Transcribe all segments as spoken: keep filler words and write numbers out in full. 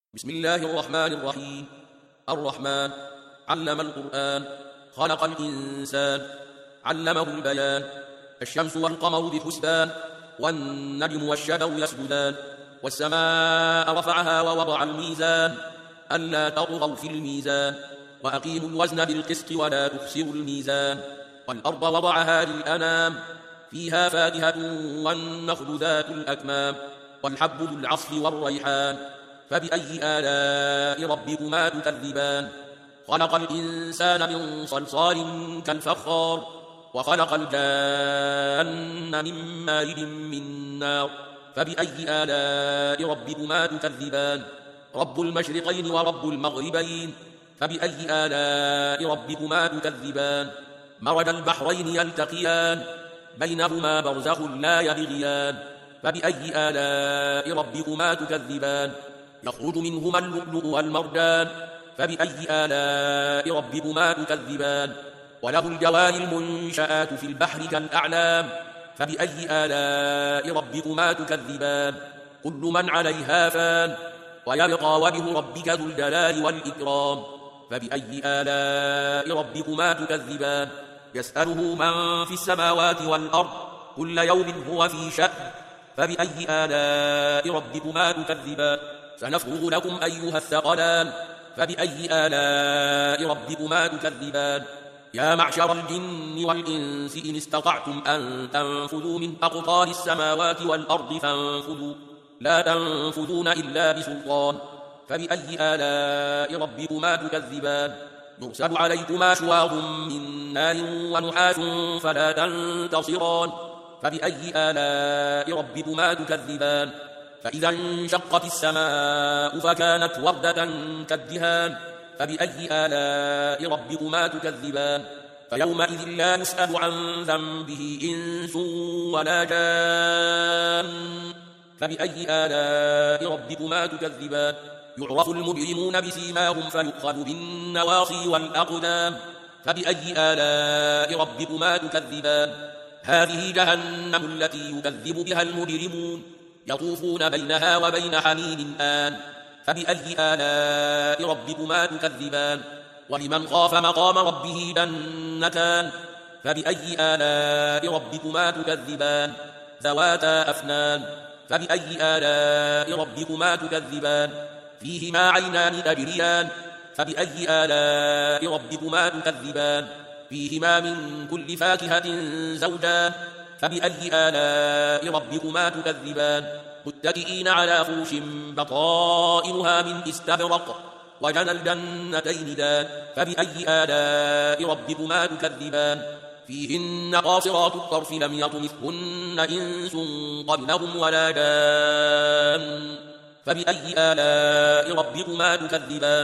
بسم الله الرحمن الرحيم. الرحمن علم القرآن، خلق الإنسان، علمه البيان. الشمس والقمر بحسبان، والنجم والشجر يسجدان، والسماء رفعها ووضع الميزان ألا تطغوا في الميزان، وأقيموا الوزن بالقسط ولا تخسروا الميزان. والأرض وضعها للأنام، فيها فاكهة والنخل ذات الأكمام، والحب ذو العصف والريحان. فبأي آلاء ربكما تكذبان؟ خلق الإنسان من صلصال كالفخار، وخلق الجان من مارج من نار. فبأي آلاء ربكما تكذبان؟ رب المشرقين ورب المغربين. فبأي آلاء ربكما تكذبان؟ مرج البحرين يلتقيان، بينهما برزخ لا يبغيان. فبأي آلاء ربكما تكذبان؟ يخرج منهما اللؤلؤ والمرجان. فبأي آلاء ربكما تكذبان؟ وله الجوار المنشآت في البحر كالأعلام. فبأي آلاء ربكما تكذبان؟ كل من عليها فان، ويبقى وجه ربك ذو الجلال والإكرام. فبأي آلاء ربكما تكذبان؟ يسأله من في السماوات والأرض، كل يوم هو في شأن. فبأي آلاء ربكما تكذبان؟ سنفرغ لكم أيها الثقلان. فبأي آلاء ربكما تكذبان؟ يا معشر الجن والإنس إن استطعتم أن تنفذوا من أقطار السماوات والأرض فانفذوا، لا تنفذون إلا بسلطان. فبأي آلاء ربكما تكذبان؟ يرسل عليكما شواظ من نار ونحاس فلا تنتصران. فبأي آلاء ربكما تكذبان؟ فإذا انشقت السماء فكانت وردة كالدهان. فبأي آلاء ربكما تكذبان؟ فيومئذ لا يسأل عن ذنبه إنس ولا جان. فبأي آلاء ربكما تكذبان؟ يعرف المجرمون بسيماهم فيؤخذ بالنواصي والأقدام. فبأي آلاء ربكما تكذبان؟ هذه جهنم التي يكذب بها المجرمون، يطوفون بينها وبين حميم آن. فبأي آلاء ربكما تكذبان؟ ولمن خاف مقام ربه جنتان. فبأي آلاء ربكما تكذبان؟ ذواتا أفنان. فبأي آلاء ربكما تكذبان؟ فيهما عينان تجريان. فبأي آلاء ربكما تكذبان؟ فيهما من كل فاكهة زوجان. فبأي آلاء ربكما تكذبان؟ متكئين على فرش بطائنها من استبرق، وجنى الجنتين دان. فبأي آلاء ربكما تكذبان؟ فيهن قاصرات الطرف لم يطمثهن إنس قبلهم ولا جان. فبأي آلاء ربكما تكذبان؟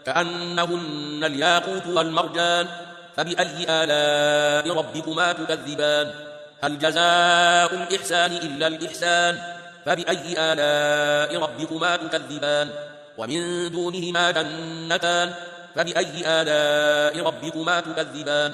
كأنهن الياقوت والمرجان. فبأي آلاء ربكما تكذبان؟ هل جزاء الإحسان إلا الإحسان؟ فبأي آلاء ربكما تكذبان؟ ومن دونهما جنتان. فبأي آلاء ربكما تكذبان؟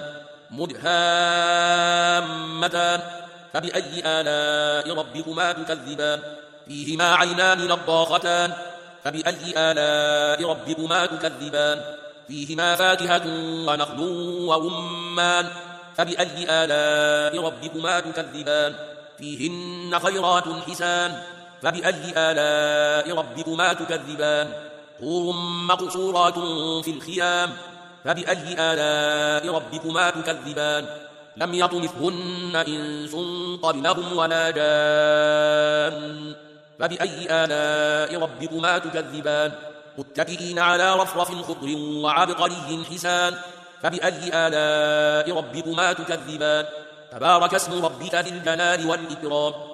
مدهامتان. فبأي آلاء ربكما تكذبان؟ فيهما عينان نضاختان. فبأي آلاء ربكما تكذبان؟ فيهما فاكهة ونخل ورمان. فبأي آلاء ربكما تكذبان؟ فيهن خيرات حسان. فبأي آلاء ربكما تكذبان؟ حور مقصورات في الخيام. فبأي آلاء ربكما تكذبان؟ لم يطمثهن إنس قبلهم ولا جان. فبأي آلاء ربكما تكذبان؟ متكئين على رفرف خضر وعبقري حسان. فبأي آلاء ربكما تكذبان؟ تبارك اسم ربك ذي الجلال والإكرام.